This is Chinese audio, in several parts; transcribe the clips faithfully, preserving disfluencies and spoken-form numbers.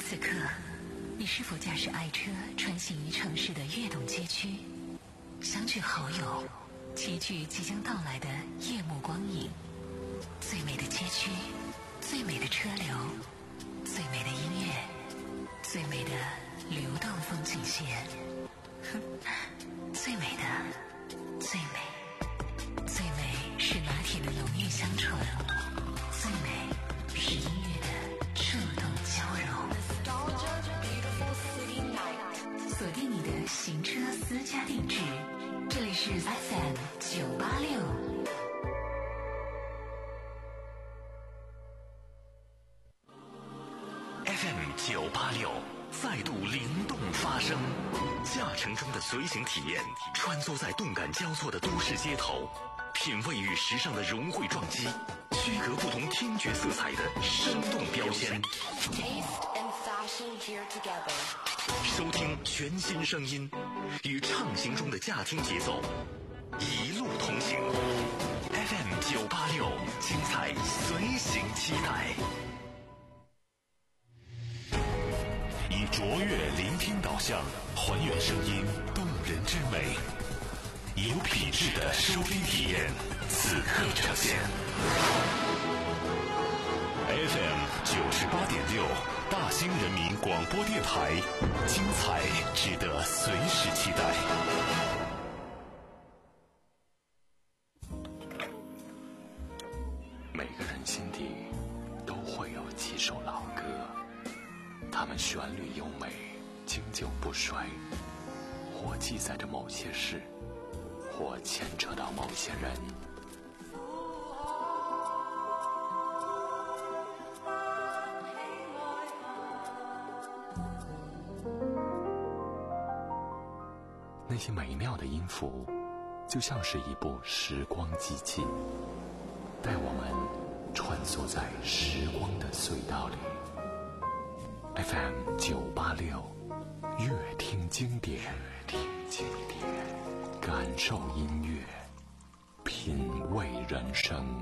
此刻，你是否驾驶爱车穿行于城市的跃动街区，相聚好友，齐聚即将到来的夜幕光影？最美的街区，最美的车流，最美的音乐，最美的流动风景线，哼，最美的，最美，最美是拿铁的浓郁香醇，最美是音乐的触动交融。锁定你的行车私家定制，这里是 F M 九八六。 F M 九八六再度灵动发声，驾乘中的随行体验，穿梭在动感交错的都市街头，品味与时尚的融汇撞击，区隔不同听觉色彩的生动标签。收听全新声音，与畅行中的驾听节奏一路同行。F M 九八六，精彩随行期待。以卓越聆听导向，还原声音动人之美，有品质的收听体验，此刻呈现。F M 九十八点六，大兴人民广播电台，精彩值得随时期待。每个人心底都会有几首老歌，它们旋律优美，经久不衰，或记载着某些事，或牵扯到某些人。那些美妙的音符，就像是一部时光机器，带我们穿梭在时光的隧道里。F M 九八六，乐听经典，乐听经典，感受音乐，品味人生。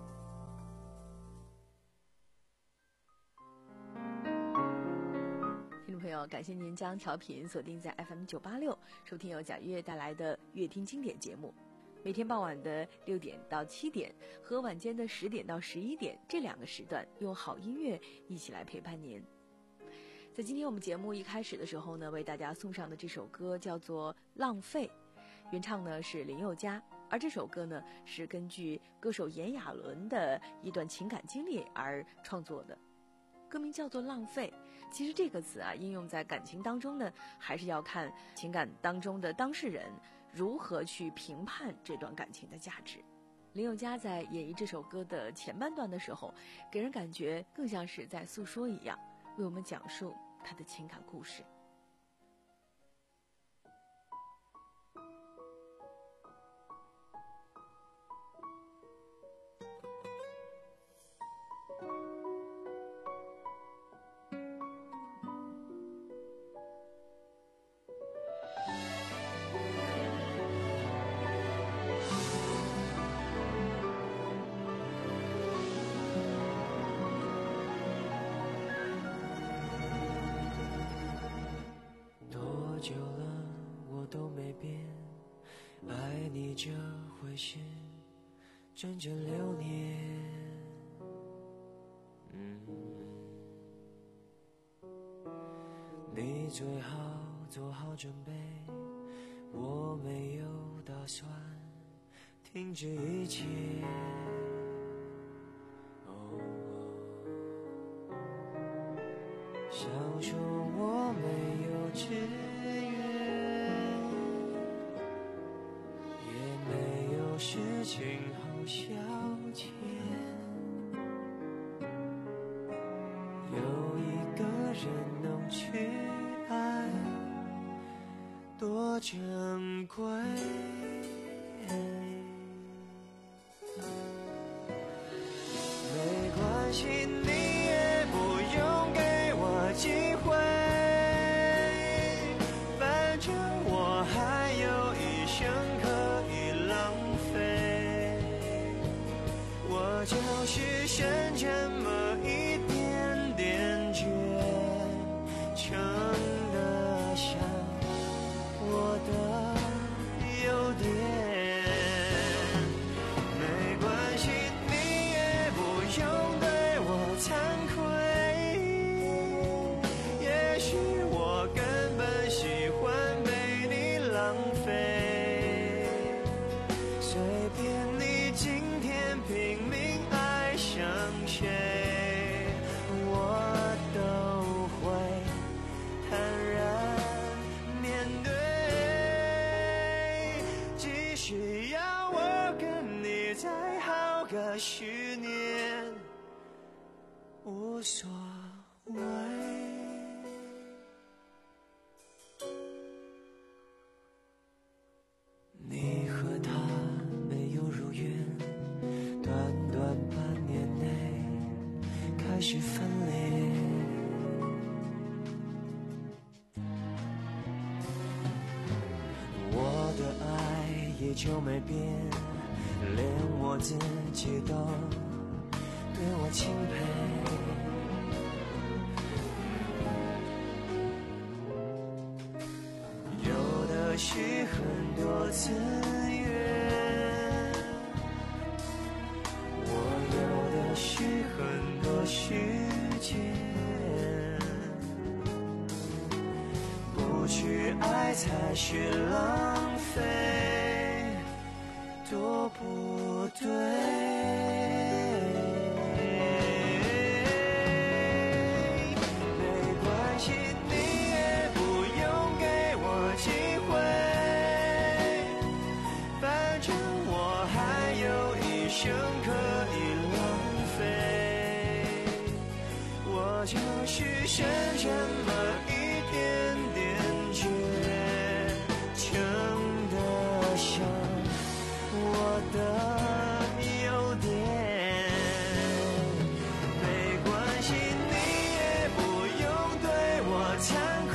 听众朋友，感谢您将调频锁定在 F M 九八六，收听由贾月带来的乐听经典节目。每天傍晚的六点到七点和晚间的十点到十一点这两个时段，用好音乐一起来陪伴您。在今天我们节目一开始的时候呢，为大家送上的这首歌叫做《浪费》，原唱呢是林宥嘉，而这首歌呢是根据歌手炎亚纶的一段情感经历而创作的。歌名叫做《浪费》，其实这个词啊，应用在感情当中呢，还是要看情感当中的当事人如何去评判这段感情的价值。林宥嘉在演绎这首歌的前半段的时候，给人感觉更像是在诉说一样，为我们讲述他的情感故事。 久了我都没变，爱你这回事整整六年。嗯，你最好做好准备，我没有打算停止一切。哦，想说我没有志事情好消遣，有一个人能去爱，多珍贵。没关系，你也不用给我机会，反正我还有一生可以浪费，我就是剩这么一点点倔， 无所谓。你和他没有如愿，短短半年内开始分裂。我的爱依旧没变，连我自己都对我钦佩。有的是很多资源，我有的是很多时间，不去爱才是浪费，多不对。生可以浪费，我就是剩这么一点点倔强的像我的优点。没关系，你也不用对我惭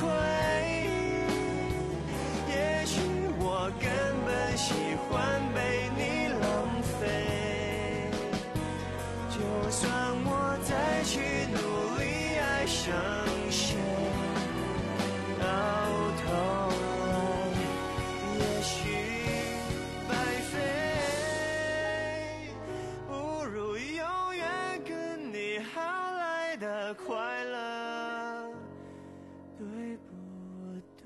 愧，也许我根本喜欢被你浪费。就算我再去努力爱上谁，到头来也许白费，不如永远跟你好来的快乐，对不对？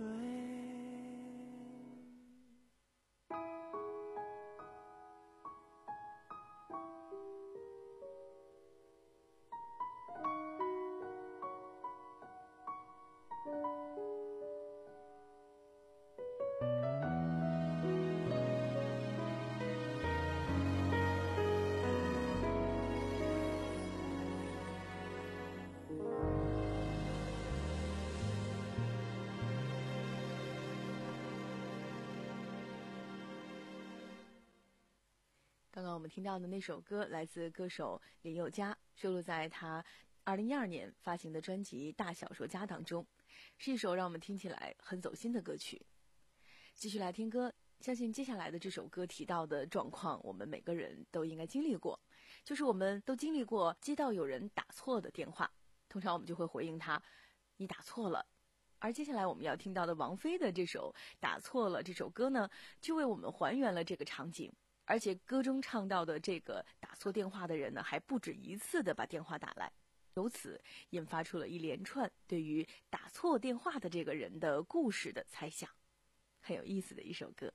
刚刚我们听到的那首歌来自歌手林宥嘉，收录在他二零一二年发行的专辑《大小说家》当中，是一首让我们听起来很走心的歌曲。继续来听歌，相信接下来的这首歌提到的状况，我们每个人都应该经历过，就是我们都经历过接到有人打错的电话，通常我们就会回应他，你打错了。而接下来我们要听到的王菲的这首《打错了》这首歌呢，就为我们还原了这个场景。而且歌中唱到的这个打错电话的人呢，还不止一次的把电话打来，由此引发出了一连串对于打错电话的这个人的故事的猜想，很有意思的一首歌。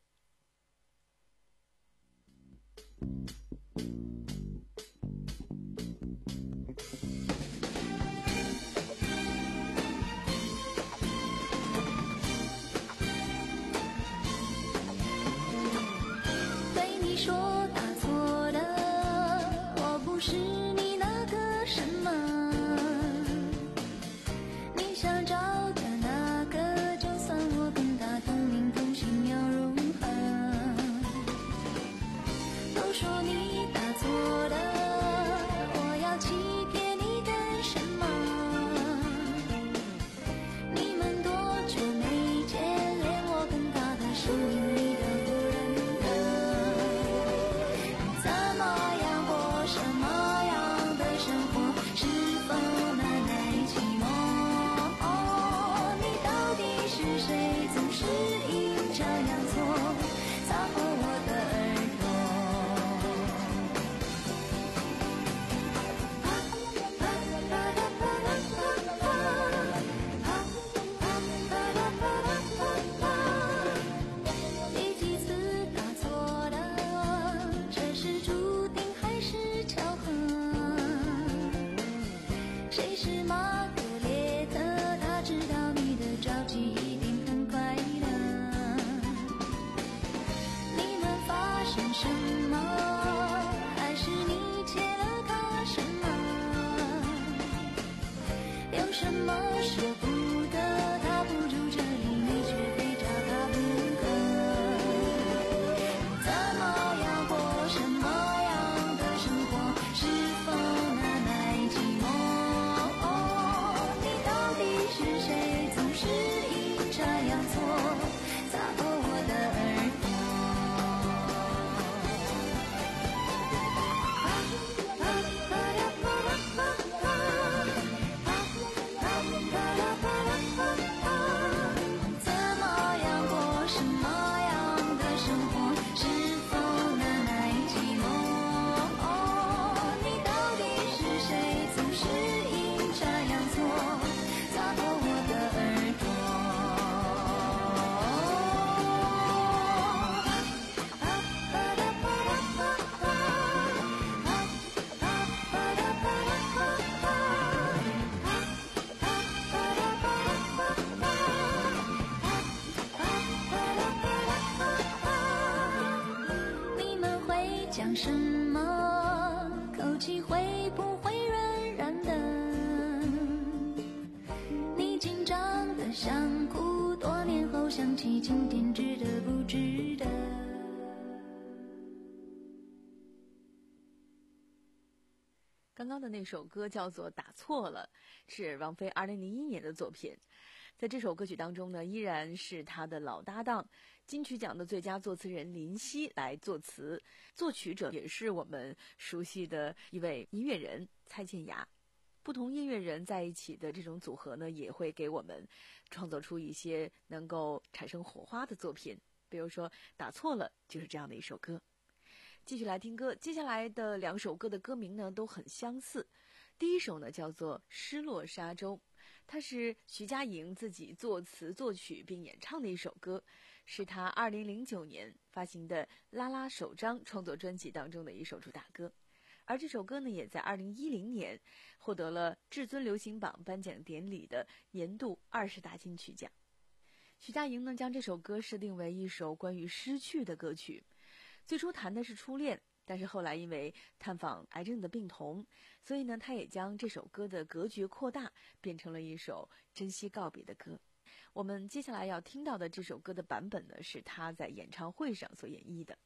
说打错了，我不是你那个什么，你想找的那个，就算我跟他同名同姓又如何？都说你打错了，我要欺骗你干什么？你们多久没见，连我跟他的声音你都不认得。怎么样过什么样的生活，是否难耐寂寞？你到底是谁，总是阴差阳错擦破我的耳朵。第几次打错了，这是注定还是巧合？谁是玛格丽特？他知道你的着急一定很快乐。你们发生什么？还是你欠了他什么？ 什么舍不得，他不住这里，你却非找他不可。你怎么样过什么样的生活，是否难耐寂寞？你到底是谁，总是阴差阳错砸破我的耳朵。怎么样过什么样的生活，是否难耐寂寞？你到底是谁，总是阴差阳错砸破我的耳朵。你们会讲什么？口气会不会软软的？你紧张的想哭，多年后想起今天值得不值得？ 刚刚的那首歌叫做《打错了》，是王菲二零零一年的作品。在这首歌曲当中呢，依然是她的老搭档，金曲奖的最佳作词人林夕来作词，作曲者也是我们熟悉的一位音乐人蔡健雅。不同音乐人在一起的这种组合呢，也会给我们创作出一些能够产生火花的作品。比如说《打错了》就是这样的一首歌。继续来听歌，接下来的两首歌的歌名呢都很相似。第一首呢叫做《失落沙洲》，它是徐佳莹自己作词作曲并演唱的一首歌，是她二零零九年发行的《拉拉首张》创作专辑当中的一首主打歌。而这首歌呢也在二零一零年获得了至尊流行榜颁奖典礼的年度二十大金曲奖。徐佳莹呢将这首歌设定为一首关于失去的歌曲，最初谈的是初恋，但是后来因为探访癌症的病童，所以呢他也将这首歌的格局扩大，变成了一首珍惜告别的歌。我们接下来要听到的这首歌的版本呢是他在演唱会上所演绎的。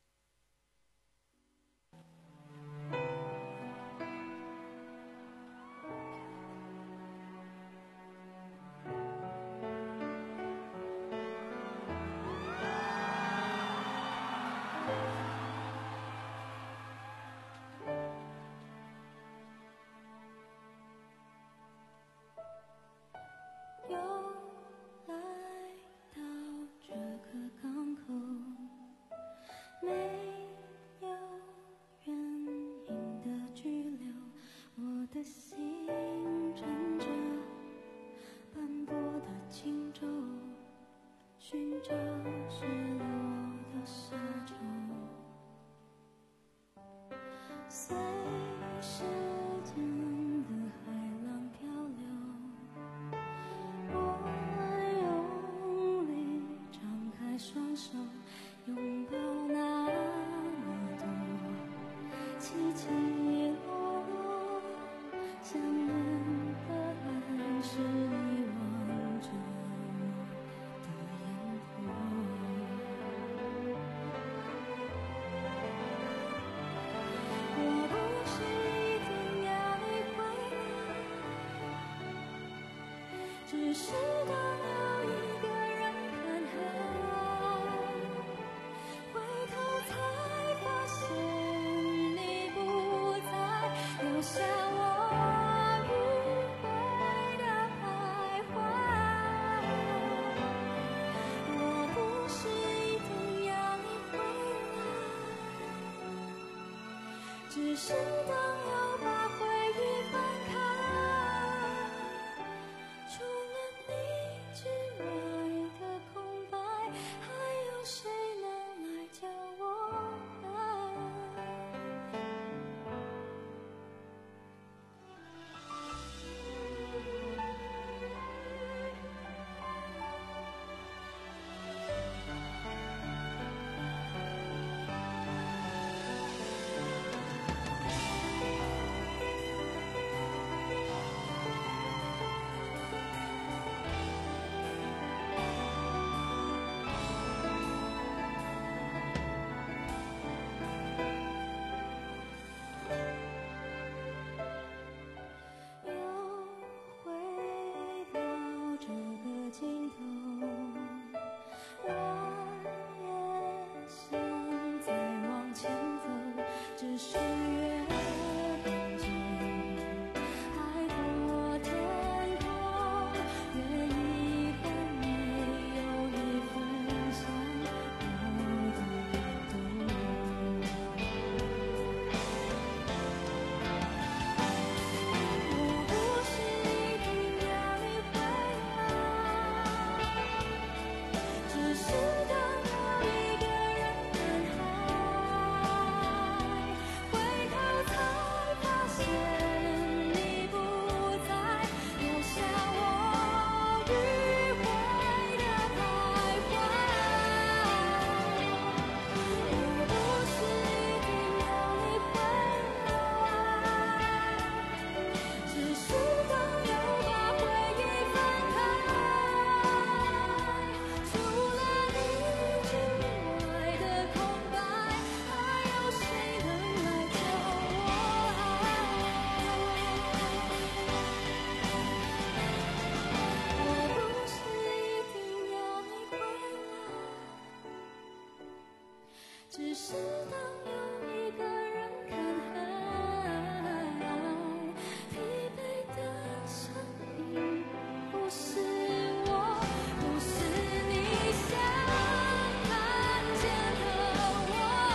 只是当有一个人看海，疲惫的身影不是我，不是你想看见的我，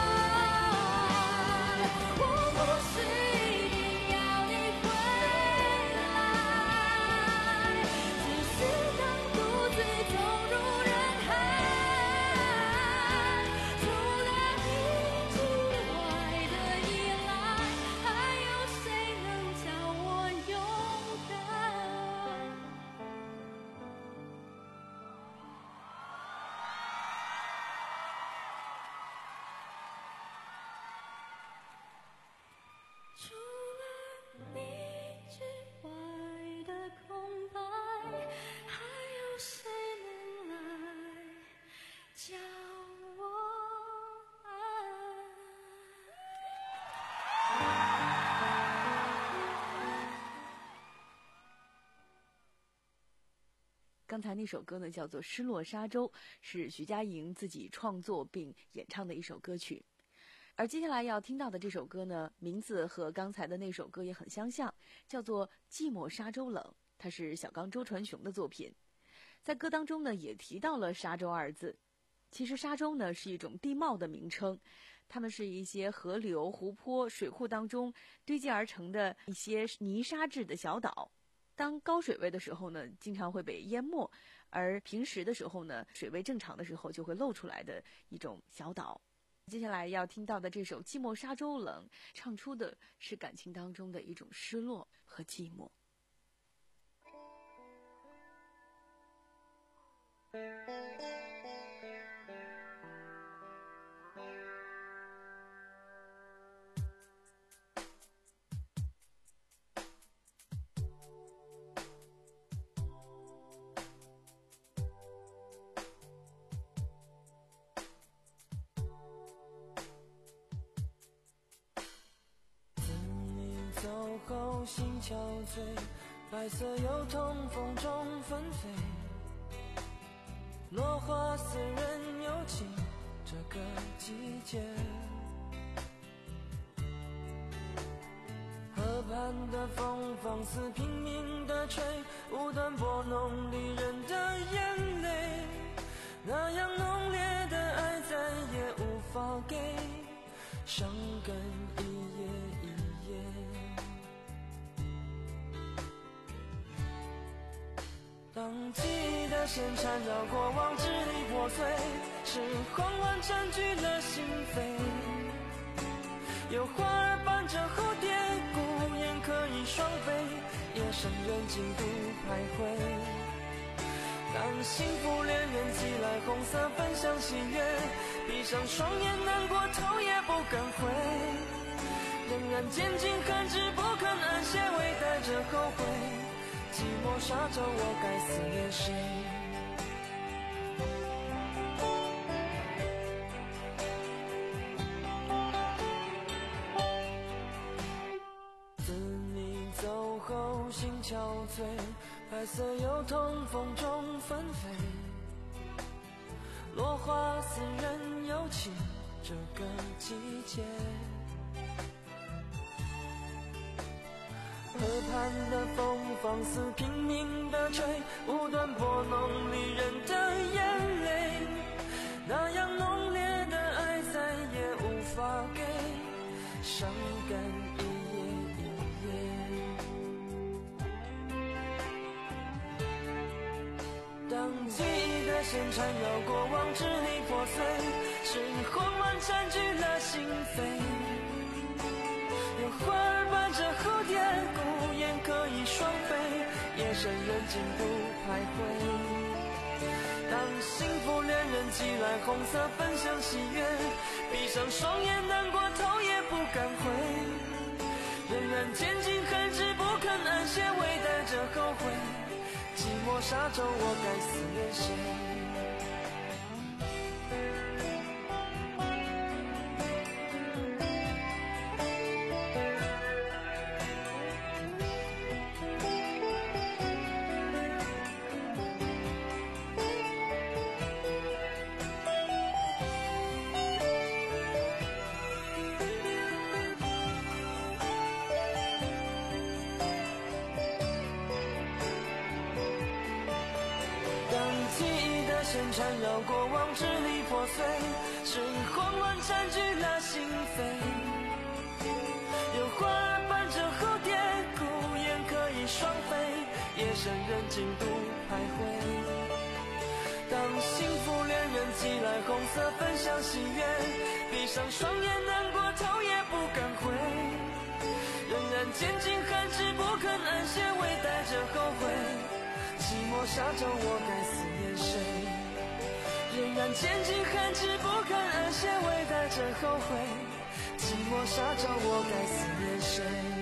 我不是一定要你回来，只是当独自走入人海，除了你之外的依赖，还有谁能叫我勇敢？除了你之外的空白，还有谁能来教我爱？ 刚才那首歌呢，叫做《失落沙洲》，是徐佳莹自己创作并演唱的一首歌曲。而接下来要听到的这首歌呢，名字和刚才的那首歌也很相像，叫做《寂寞沙洲冷》，它是小刚周传雄的作品。在歌当中呢，也提到了沙洲二字。其实沙洲呢是一种地貌的名称，它们是一些河流、湖泊、水库当中堆积而成的一些泥沙质的小岛。当高水位的时候呢，经常会被淹没，而平时的时候呢，水位正常的时候就会露出来的一种小岛。接下来要听到的这首《寂寞沙洲冷》，唱出的是感情当中的一种失落和寂寞。 走后心憔悴，白色油桐风中纷飞，落花似人有情，这个季节。河畔的风放肆拼命地吹，无端拨弄离人的眼泪，那样浓烈的爱再也无法给，伤感一夜一夜。当记忆的线缠绕过往，支离破碎，是慌乱占据了心扉。有花儿伴着蝴蝶，孤雁可以双飞，夜深人静独徘徊。当幸福恋人寄来红色分享喜悦，闭上双眼难过头也不敢回，仍然坚尽寒枝不肯安歇，微带着后悔。寂寞沙洲，我该思念谁？自你走后心憔悴，白色油桐风中纷飞，落花似人有情，这个季节。河畔的风放肆拼命地吹，无端拨弄离人的眼泪，那样浓烈的爱再也无法给，伤感一夜一夜。当记忆的线缠绕过往，支离破碎，是慌乱占据了心扉。有花儿伴着蝴蝶，孤雁可以双飞，夜深人静独徘徊。当幸福恋人寄来红色分享喜悦，闭上双眼难过头也不敢回，仍然坚尽寒枝不肯安歇，微带着后悔。寂寞沙洲，我该思念谁？ 记忆的线缠绕过往支离破碎，是慌乱占据了心扉。有花儿伴着蝴蝶，孤雁可以双飞，夜深人静独徘徊。当幸福恋人寄来红色分享喜悦，闭上双眼难过头也不敢回，仍然坚尽寒枝不肯安歇，微带着后悔，寂寞沙洲我该思念谁？仍然坚尽寒枝不肯安歇，微带着后悔，寂寞沙洲我该思念谁？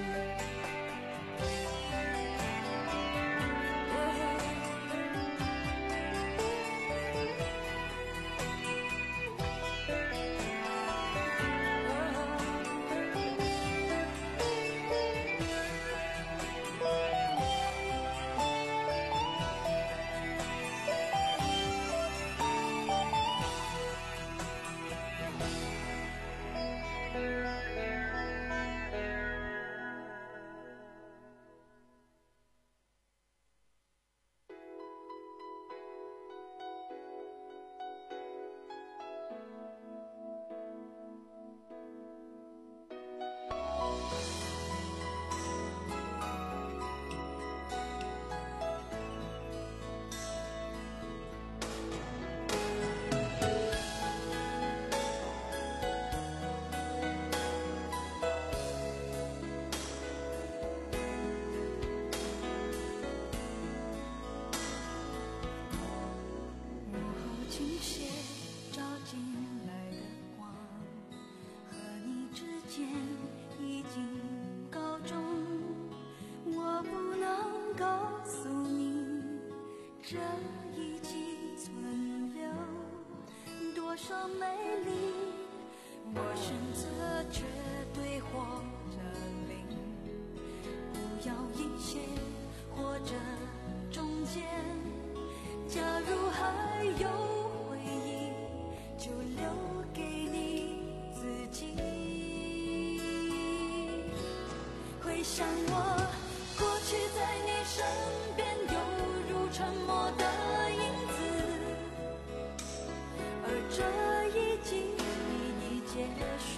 想我过去在你身边，犹如沉默的影子，而这一季已结束，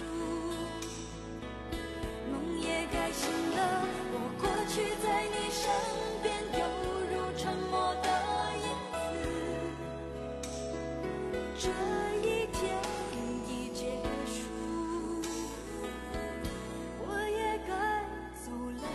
梦也该醒了。我过去在你身边，犹如沉默的影子，这一天已结束，我也该走了。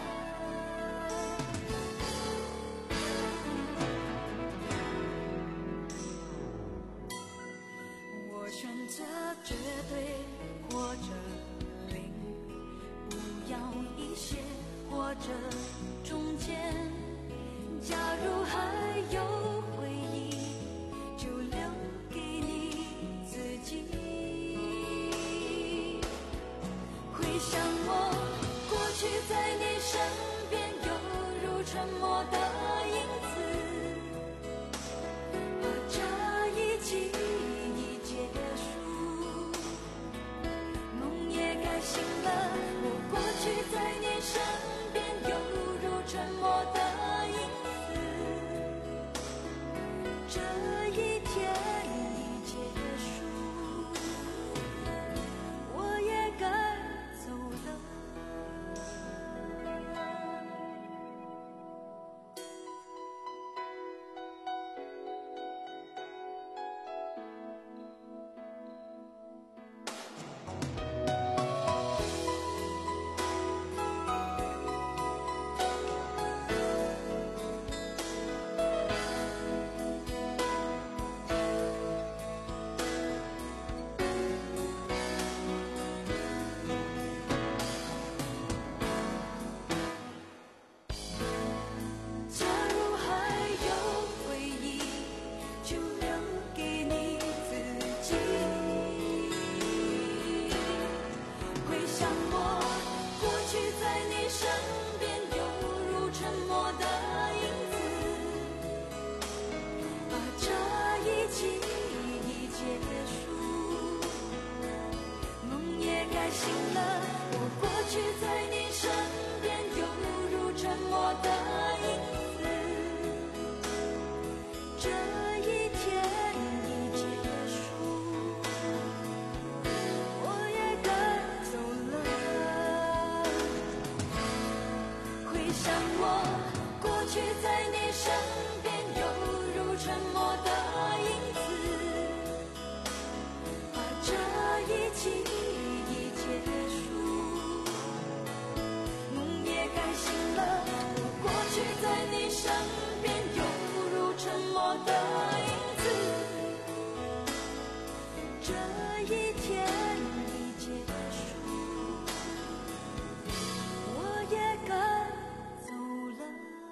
我选择绝对或者零，不要一些或者中间。假如还有回忆，就留给你自己。回想我过去在你身边，犹如沉默的影子，而这一季已结束，梦也该醒了。我过去在你身边，犹如沉默的影子，这一天已结束，我也该走了。 在你身边，犹如沉默的影子，把这一记忆结束。梦也该醒了，我过去在你身边，犹如沉默的影子，这一天已结束，我也该走了。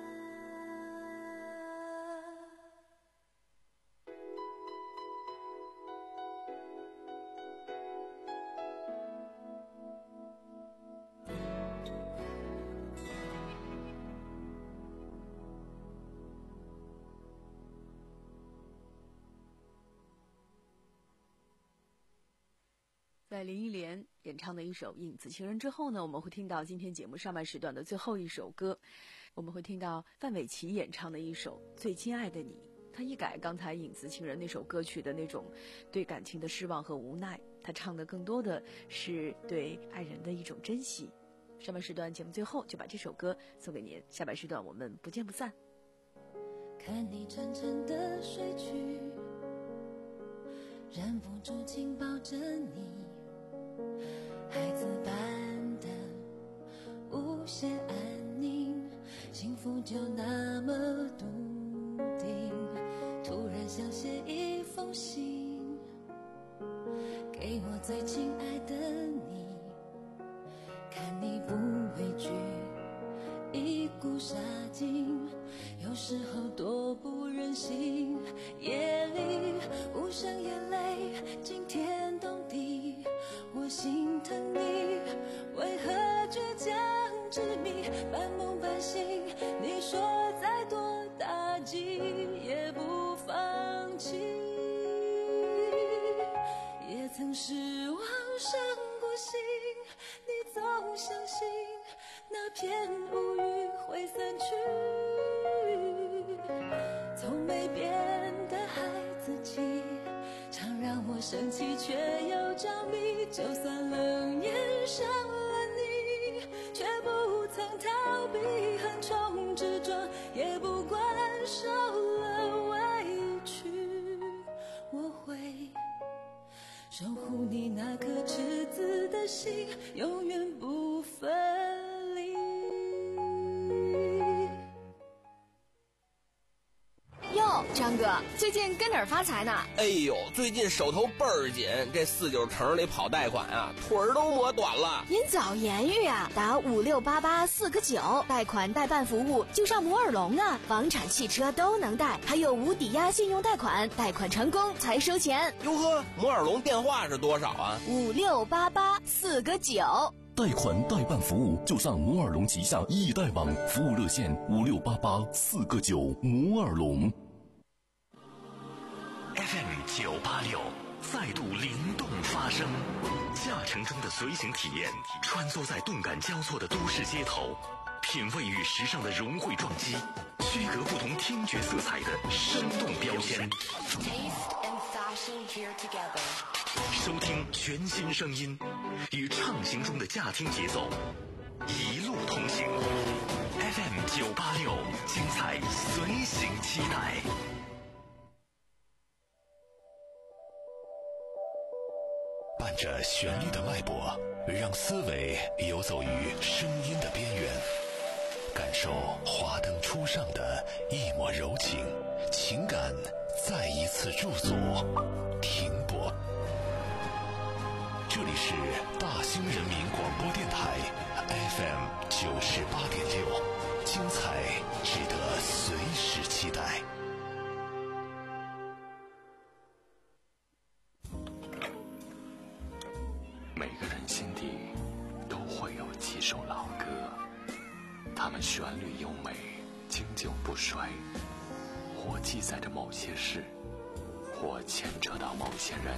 在林忆莲演唱的一首《影子情人》之后呢，我们会听到今天节目上半时段的最后一首歌，我们会听到范玮琪演唱的一首《最亲爱的你》。他一改刚才《影子情人》那首歌曲的那种对感情的失望和无奈，他唱的更多的是对爱人的一种珍惜。上半时段节目最后就把这首歌送给您，下半时段我们不见不散。 看你沉沉的睡去，忍不住紧抱着你，孩子般的无限安宁，幸福就那么笃定。突然想写一封信给我最亲爱的你，看你不畏惧一股杀劲，有时候多不忍心，夜里无声眼泪惊天动地，我心疼你为何倔强执迷，半梦半醒，你说再多打击也不放弃，也曾失望伤过心，你总相信那片乌云会散去，从没变的孩子气，常让我生气却又着迷，就算冷眼伤了你，却不曾逃避横冲直撞，也不管受了委屈，我会守护你那颗赤子的心，永远不分离。 哟，张哥，最近跟哪儿发财呢？ 哎呦，最近手头倍儿紧，这四九城里跑贷款啊，腿儿都磨短了。 您早言语啊，打五六八八四个九，贷款代办服务就上摩尔龙啊，房产、汽车都能贷，还有无抵押信用贷款，贷款成功才收钱。 哟呵，摩尔龙电话是多少啊？ 五六八八四个九。 贷款代办服务就上摩尔龙旗下易贷网，服务热线五六八八四个九。摩尔龙 F M 九八六再度灵动发声，驾乘中的随行体验，穿梭在动感交错的都市街头，品味与时尚的融汇撞击，区隔不同听觉色彩的生动标签。收听全新声音，与畅行中的驾听节奏，一路同行。F M 九八六，精彩随行期待。伴着旋律的脉搏，让思维游走于声音的边缘，感受华灯初上的一抹柔情，情感再一次驻足停泊。这里是大兴人民广播电台 F M 九十八点六，精彩值得随时期待。 每个人心底都会有几首老歌，它们旋律优美，经久不衰，或记载着某些事，或牵扯到某些人。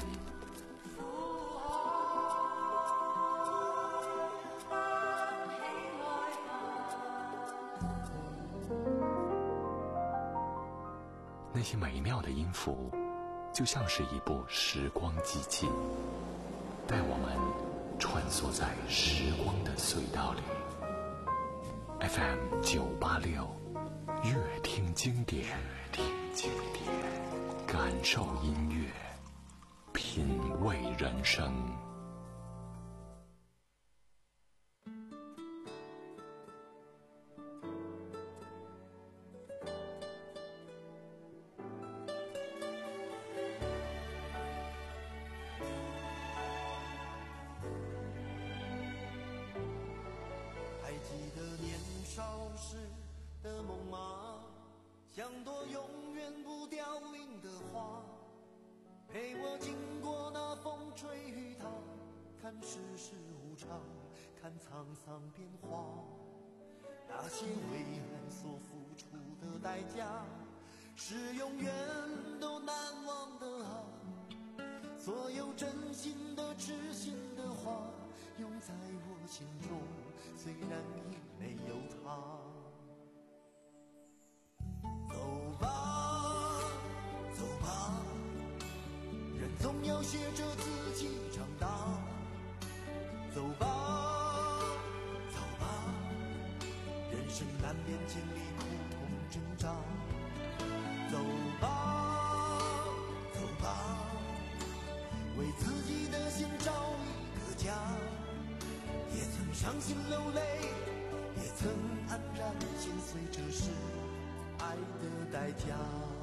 那些美妙的音符，就像是一部时光机器，带我们穿梭在时光的隧道里。F M 九八六， 乐听经典，乐听经典，感受音乐，品味人生。 还记得年少时的梦吗？像朵永远不凋零的花，陪我经过那风吹雨打，看世事无常，看沧桑变化。那些为爱所付出的代价，是永远都难忘的啊！所有真心的痴心的话，永在我心中，虽然已没有他。走吧，走吧，人总要学着自己长大。走吧，走吧，人生难免经历苦痛挣扎。走吧，走吧，为自己的心找一个家。也曾伤心流泪，也曾黯然心碎，这是爱的代价。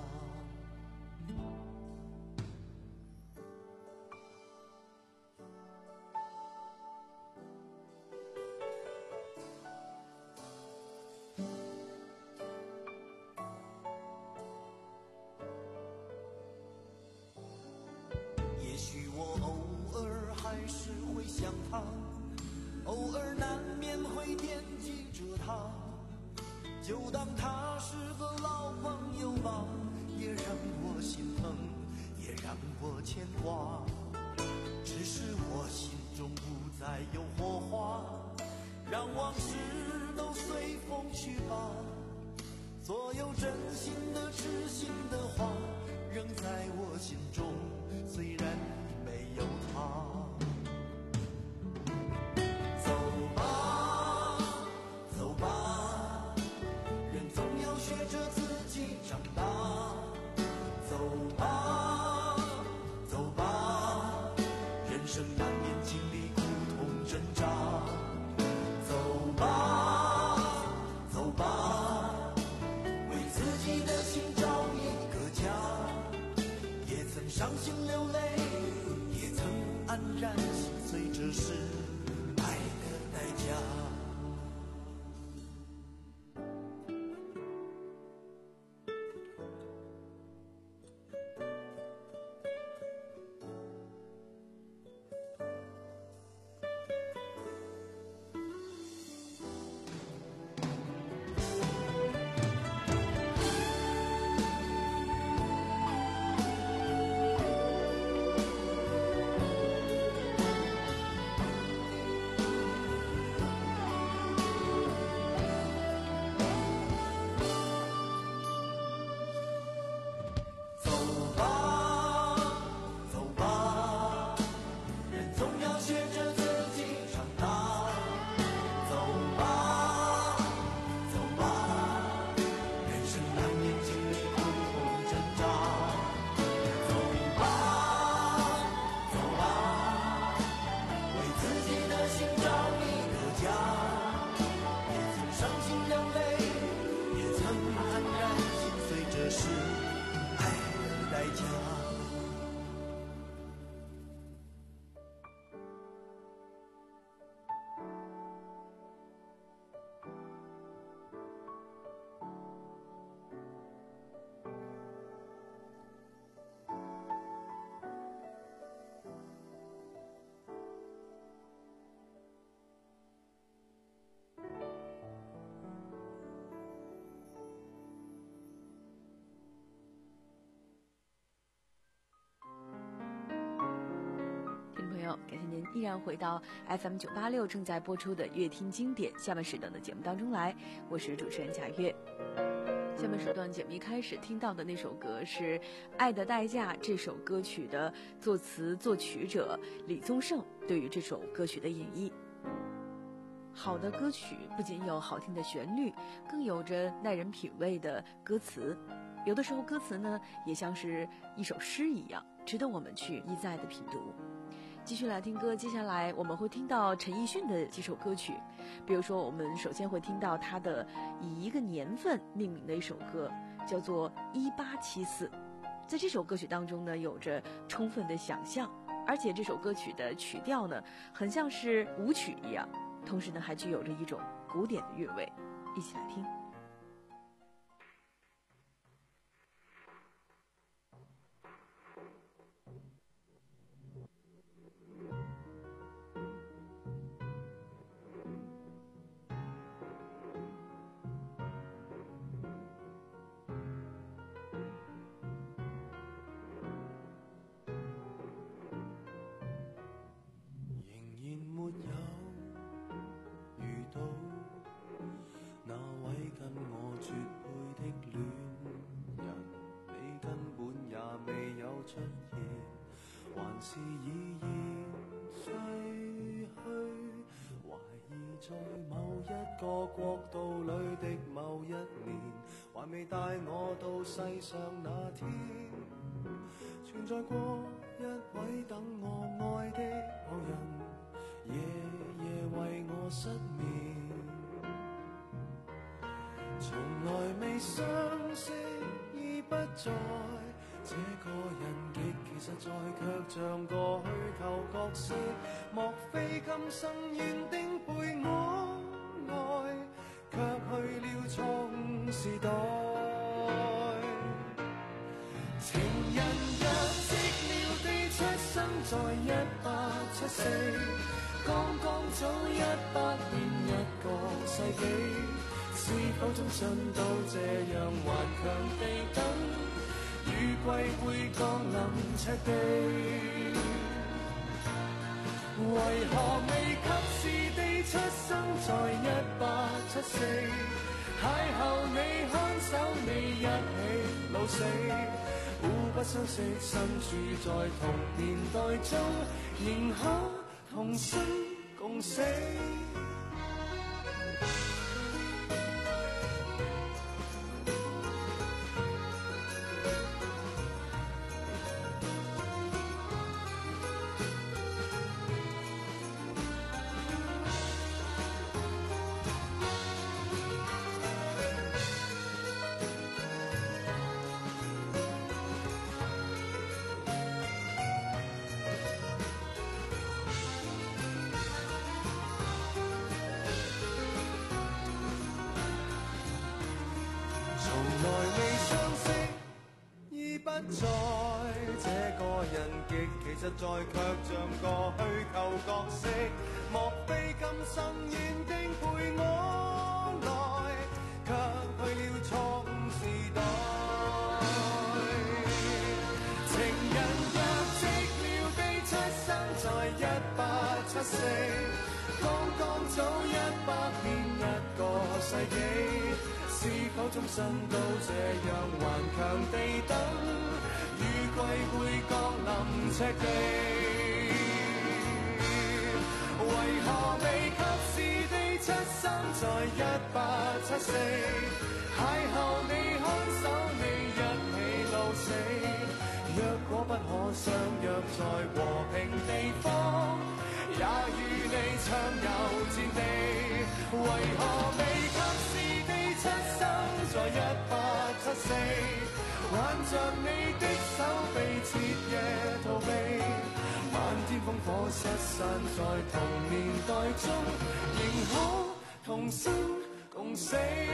也许我偶尔还是会想他，偶尔难免会惦记着他，就当他是个老朋友吧，也让我心疼，也让我牵挂。只是我心中不再有火花，让往事都随风去吧。所有真心的痴心的话，仍在我心中，虽然已没有他。走吧，走吧，人总要学着自己长大。走吧，走吧，人生难免经历苦痛挣扎。走吧，走吧，为自己的心找一个家。也曾伤心流泪，也曾黯然心碎，这是爱的代价。走吧，走吧，人总要学着自己长大。走吧，走吧，人生难免经历苦痛挣扎。走吧，走吧，为自己的心找一个家。也曾伤心流泪，也曾黯然心碎，这是爱的代价。 感谢您依然回到 F M 九八六正在播出的乐听经典下半时段的节目当中来，我是主持人贾月。下半时段节目一开始听到的那首歌是《爱的代价》，这首歌曲的作词作曲者李宗盛对于这首歌曲的演绎。 好的歌曲不仅有好听的旋律，更有着耐人品味的歌词。有的时候歌词呢，也像是一首诗一样，值得我们去一再的品读。继续来听歌，接下来我们会听到陈奕迅的几首歌曲，比如说我们首先会听到他的以一个年份命名的一首歌，叫做一八七四。在这首歌曲当中呢，有着充分的想象，而且这首歌曲的曲调呢，很像是舞曲一样，同时呢，还具有着一种古典的韵味。一起来听。 是已然逝去，懷疑在某一個國度裏的某一年，還未帶我到世上那天，存在過一位等我愛的某人，夜夜為我失眠，從來未相識已不在。這個人極其實在，卻像過去求角色。莫非今生原定陪我愛，卻去了錯誤時代。情人若寂寥地出生在一八七四，剛剛早一百年一個世紀，是否終身都這樣頑強地等？雨季會降臨赤地，為何未及時地出生在一八七四？邂逅你看守你一起老死，互不相識身處在同年代中，仍可同生共死。在這個人極其實在，卻像過去舊角色。莫非今生原定陪我來，卻去了錯誤時代。情人若寂寥地出生在一八七四，剛剛早一百年一個世紀，是否終身都這樣頑強地等？雨季會降臨赤地，為何未及時地出生在一八七四？邂逅你看守你一起老死，若果不可相約在和平地方，也與你暢遊戰地。為何未及時地出生在一八七四？挽着你的手臂，徹夜逃避，漫天烽火失散在同年代中，仍可同生共死。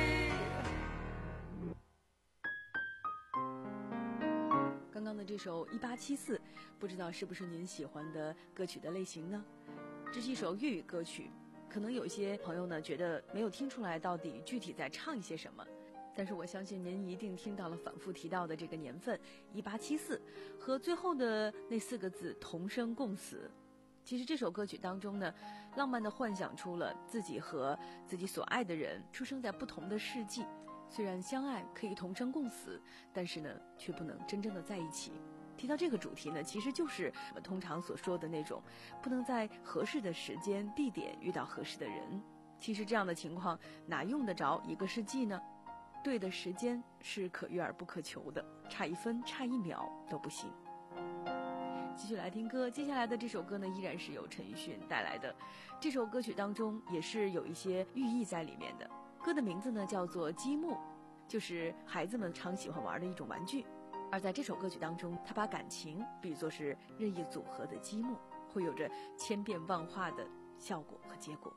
刚刚的这首一八七四，不知道是不是您喜欢的歌曲的类型呢？这是一首粤语歌曲，可能有些朋友呢觉得没有听出来到底具体在唱一些什么。但是我相信您一定听到了反复提到的这个年份一八七四和最后的那四个字同生共死。其实这首歌曲当中呢，浪漫地幻想出了自己和自己所爱的人出生在不同的世纪，虽然相爱可以同生共死，但是呢却不能真正的在一起。提到这个主题呢，其实就是我们通常所说的那种不能在合适的时间地点遇到合适的人。 其实这样的情况哪用得着一个世纪呢？对的时间是可遇而不可求的，差一分差一秒都不行。继续来听歌，接下来的这首歌呢，依然是由陈奕迅带来的。这首歌曲当中也是有一些寓意在里面的。歌的名字呢叫做积木，就是孩子们常喜欢玩的一种玩具。而在这首歌曲当中，他把感情比作是任意组合的积木，会有着千变万化的效果和结果。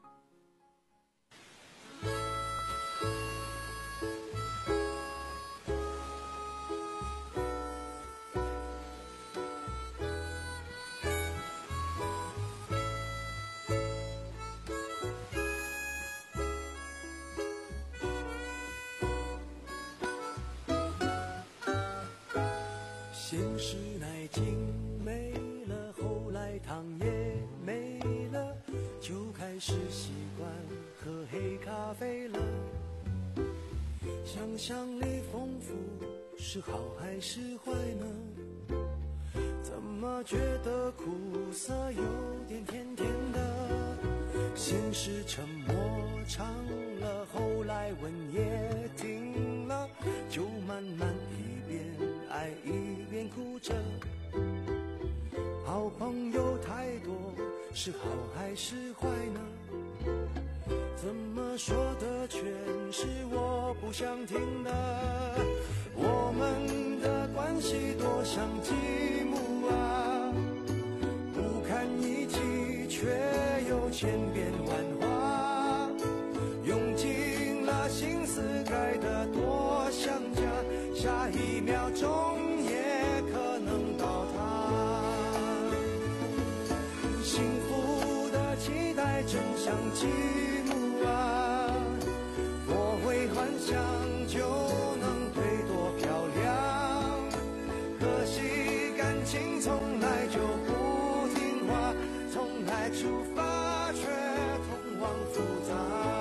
现实奶精没了，后来糖也没了，就开始习惯喝黑咖啡了。想象力丰富是好还是坏呢？怎么觉得苦涩有点甜甜的？先是沉默长了，后来吻也停了，就慢慢一边爱一边哭着。好朋友太多是好还是坏呢？怎么说的全是我不想听的。我们的关系多像积木啊，不堪一击却又千变万化，用尽了心思盖得多像家，下一秒钟也可能倒塌。幸福的期待正像积木啊，我会幻想就能对多漂亮，可惜感情从来就不听话，从来出发却通往复杂。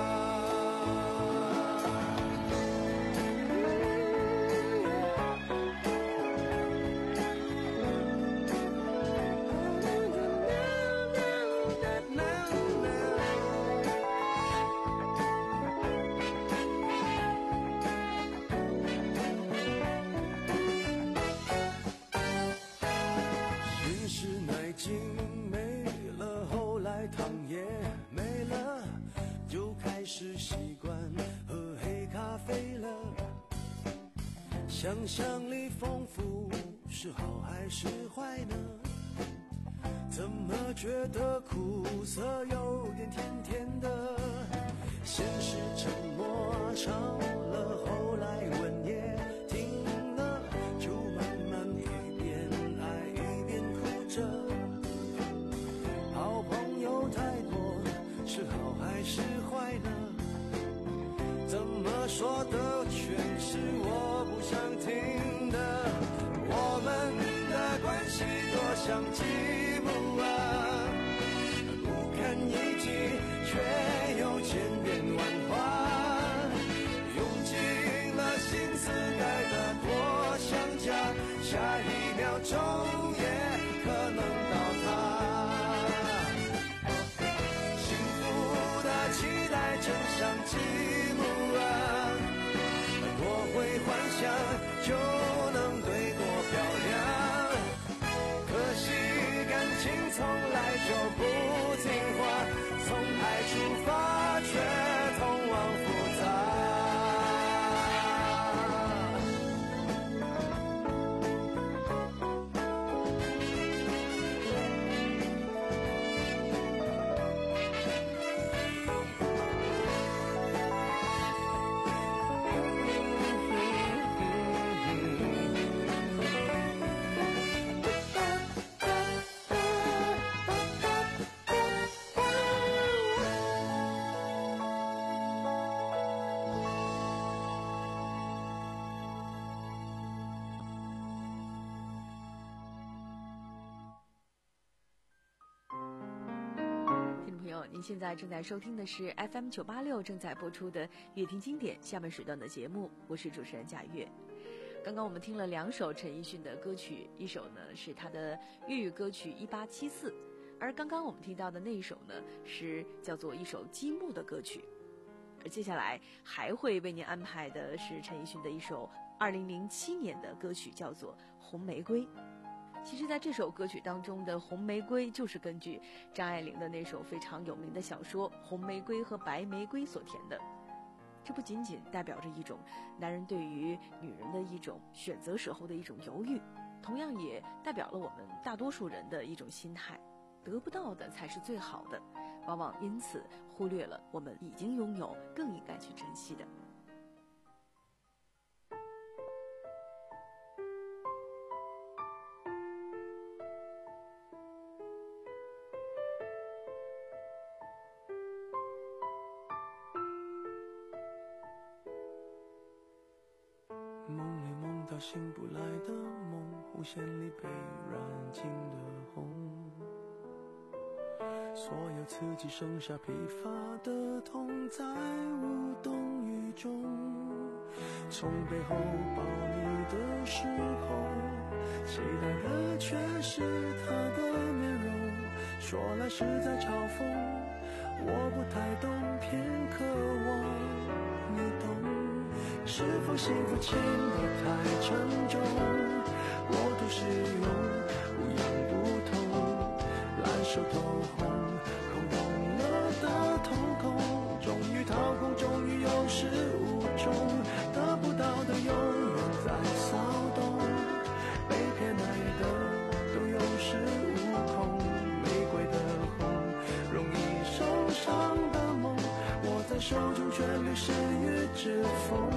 先是奶精没了，后来糖也没了，就开始习惯喝黑咖啡了。想象力丰富是好还是坏呢？怎么觉得苦涩有点甜甜的？先是沉默长了，后来吻也停了，就慢慢一边爱一边哭着。好朋友太多是好还是坏呢？怎么说的全是我不想听的。我们的关系多像积木啊，不堪一击却又千变万化，用尽了心思盖得多像家，下一秒钟也可能倒塌。幸福的期待正像积木啊，我会幻想就能对多漂亮，可惜感情从来就不听话，从爱出发却通往复杂。 您现在正在收听的是 F M 九八六正在播出的乐听经典下半时段的节目，我是主持人贾月。刚刚我们听了两首陈奕迅的歌曲，一首呢是他的粤语歌曲一八七四，而刚刚我们听到的那一首呢是叫做一首积木的歌曲。 而接下来还会为您安排的是陈奕迅的一首二零零七年的歌曲，叫做《红玫瑰》。其实在这首歌曲当中的红玫瑰就是根据张爱玲的那首非常有名的小说《红玫瑰和白玫瑰》所填的。这不仅仅代表着一种男人对于女人的一种选择时候的一种犹豫，同样也代表了我们大多数人的一种心态，得不到的才是最好的，往往因此忽略了我们已经拥有更应该去珍惜的。 梦里梦到醒不来的梦，弧线里被染尽的红，所有刺激剩下疲乏的痛，在无动于衷。从背后抱你的时候，期待的却是他的面容，说来是在嘲讽，我不太懂，偏渴望你懂。是否幸福轻得太沉重，我都是用不痒不痛，烂熟透红，空洞了的瞳孔，终于掏空，终于有始无终，得不到的永远在骚动，被偏爱的都有恃无恐，玫瑰的红，容易受伤的梦，握在手中却流失于指缝。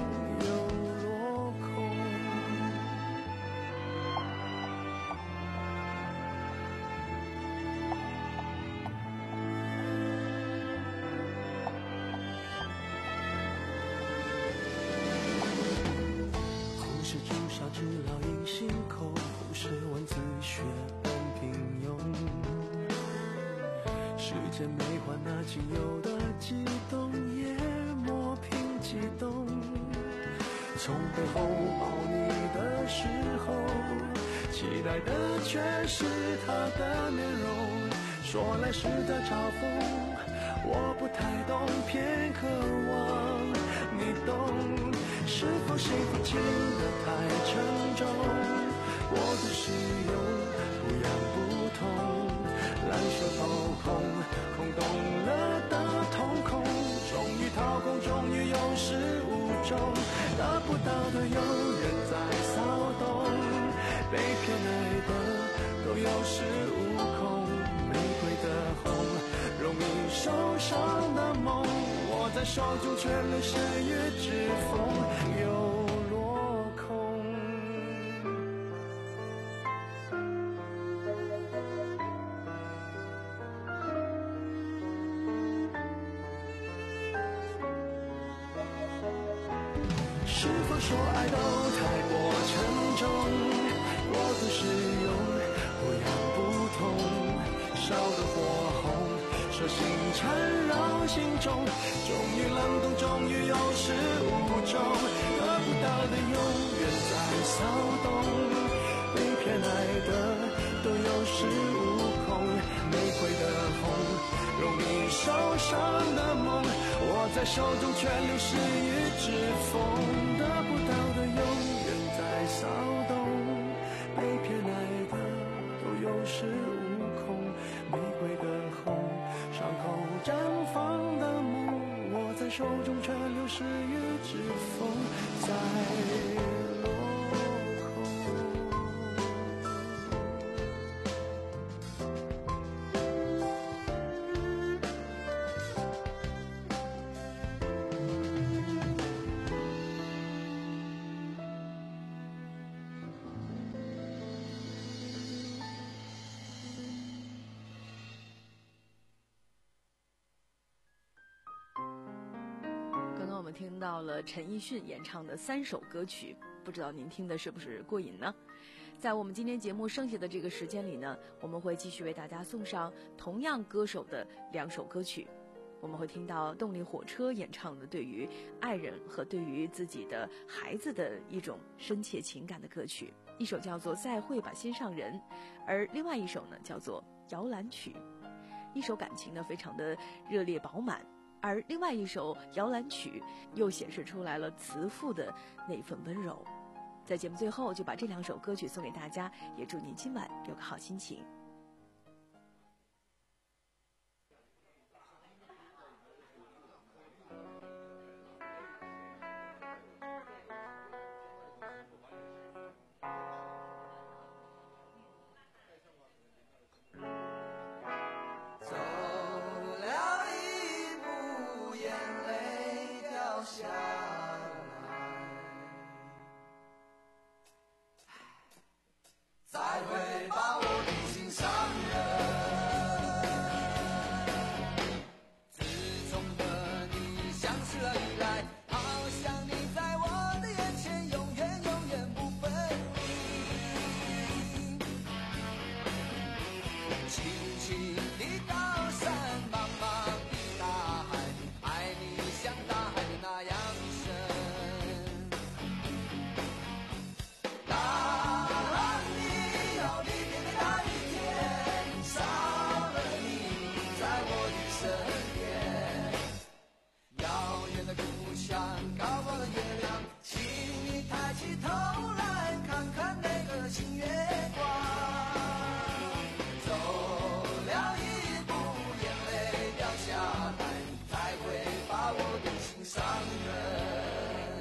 知老鹰心口，忽视文字血般平庸，时间没换那仅有的悸动，也磨平激动。从背后抱你的时候，期待的却是他的面容，说来是在嘲讽，我不太懂，偏渴望你懂。是否幸福轻得太沉重，我的使用不痒不痛，烂熟透空，空洞了的瞳孔，终于掏空，终于有始无终，得不到的永远在骚动，被偏爱的都有恃无恐，玫瑰的红，容易受伤的梦，握在手中却流失于指缝，又落空。是否说爱都太过沉重，过度使用不痒不痛，烧得火红，手心缠绕心中，终于冷冻，终于有始无终，得不到的永远在骚动，被偏爱的都有恃无恐，玫瑰的红，容易受伤的梦，握在手中却流失于指缝，得不到的永远在骚动，被偏爱的都有恃无恐，玫瑰的红，伤口绽放的梦，握在手中却流失于指缝，在落空。 听到了陈奕迅演唱的三首歌曲，不知道您听的是不是过瘾呢？在我们今天节目剩下的这个时间里呢，我们会继续为大家送上同样歌手的两首歌曲。我们会听到动力火车演唱的对于爱人和对于自己的孩子的一种深切情感的歌曲，一首叫做《再会吧心上人》，而另外一首呢叫做《摇篮曲》，一首感情呢非常的热烈饱满， 而另外一首摇篮曲又显示出来了慈父的那份温柔。在节目最后就把这两首歌曲送给大家，也祝您今晚有个好心情。 走了一步，眼泪掉下来，再会把我的心上人。自从和你相识了以来，好像你在我的眼前永远永远不分离。轻轻的高山，茫茫的大海，爱你像大海的那样深。当你要离别的那一天，少了你在我的身边，遥远的故乡，高高的月亮，请你抬起头来看看那个新月光。走了一步，眼泪掉下来，才会把我的心上人。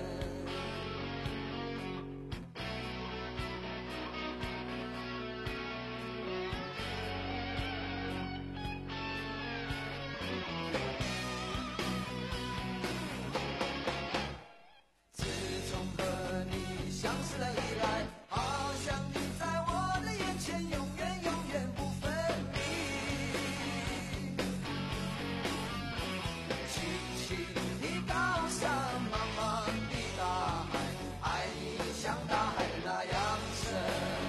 自从和你相识了以来，好像你在我的眼前永远永远不分离。轻轻的高山，茫茫的大海，爱你像大海的那样深。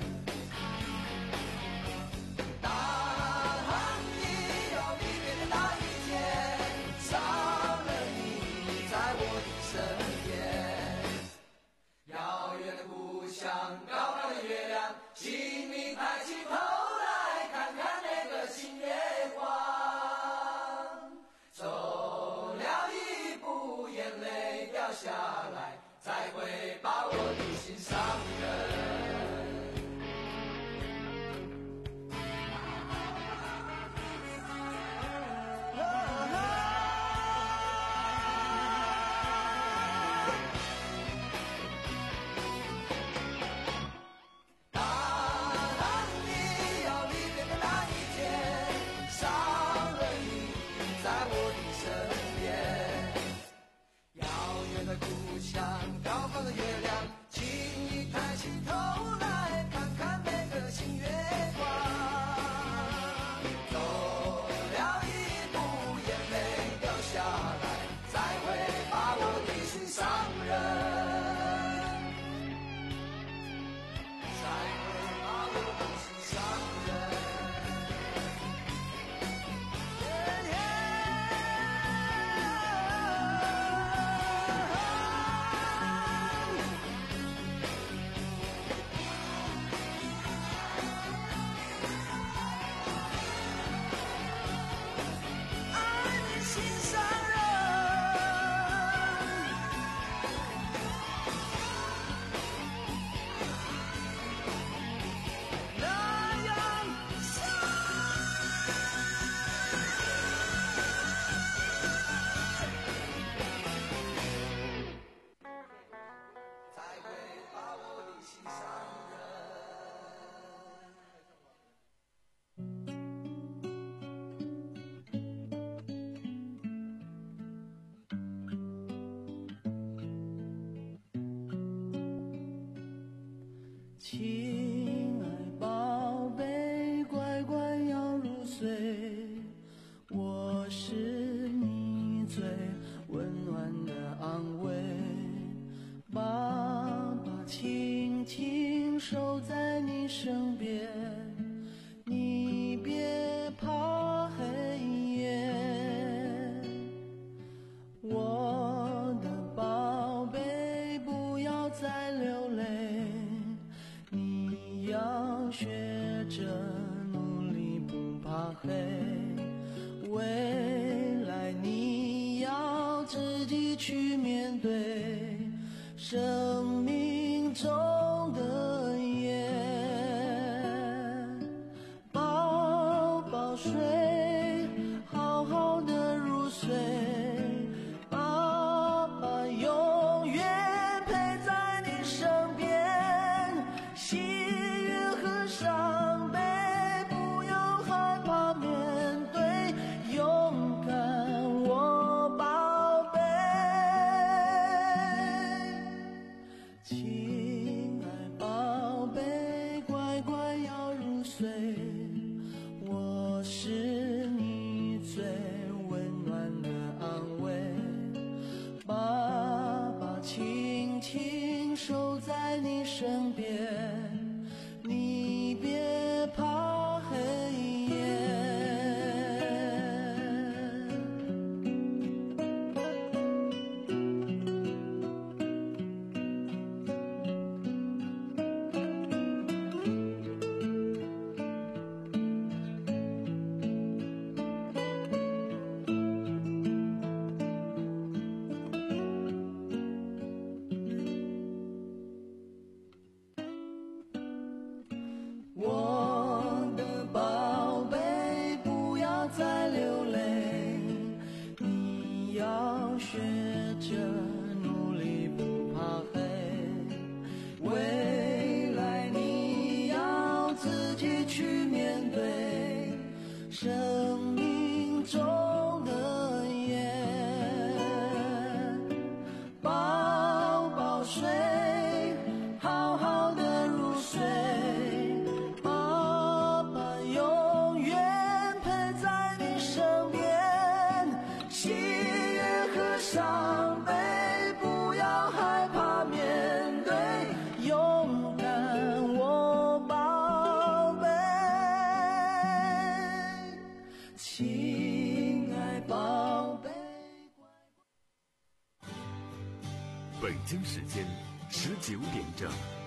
当你要离别的那一天，少了你在我的身边，遥远的故乡，高高的月亮，请你抬起头来看看那个新月光。走了一步，眼泪掉下来，才会把我的心上人。当你要离别的那一天，少了你在我的身边，遥远的故乡，高高的月亮，请你抬起头来看看那个新月光。走了一步，眼泪掉下来，才会把我的心上人。才会把我的心上人。爱你心上人。那样才会把我的心上人。亲爱宝贝，乖乖要入睡，我是你最温暖的安慰。爸爸轻轻守在你身边，你别怕黑夜。我的宝贝，不要再流泪，你要学着努力不怕黑，未来你睡，好好的入睡。爸爸永远陪在你身边，喜悦和伤悲不要害怕面对，勇敢我宝贝。亲爱宝贝，乖乖要入睡，我是你最温暖的安慰。爸爸轻轻守在你身边，你别怕黑夜。我的宝贝，不要再流泪，你要学着努力不怕黑，未来你要自己去面对生命中的夜。宝宝睡，好好的入睡，爸爸永远陪在你身边，喜悦和伤悲不要害怕面对，勇敢我宝贝。亲爱宝贝。 北京时间十九点整。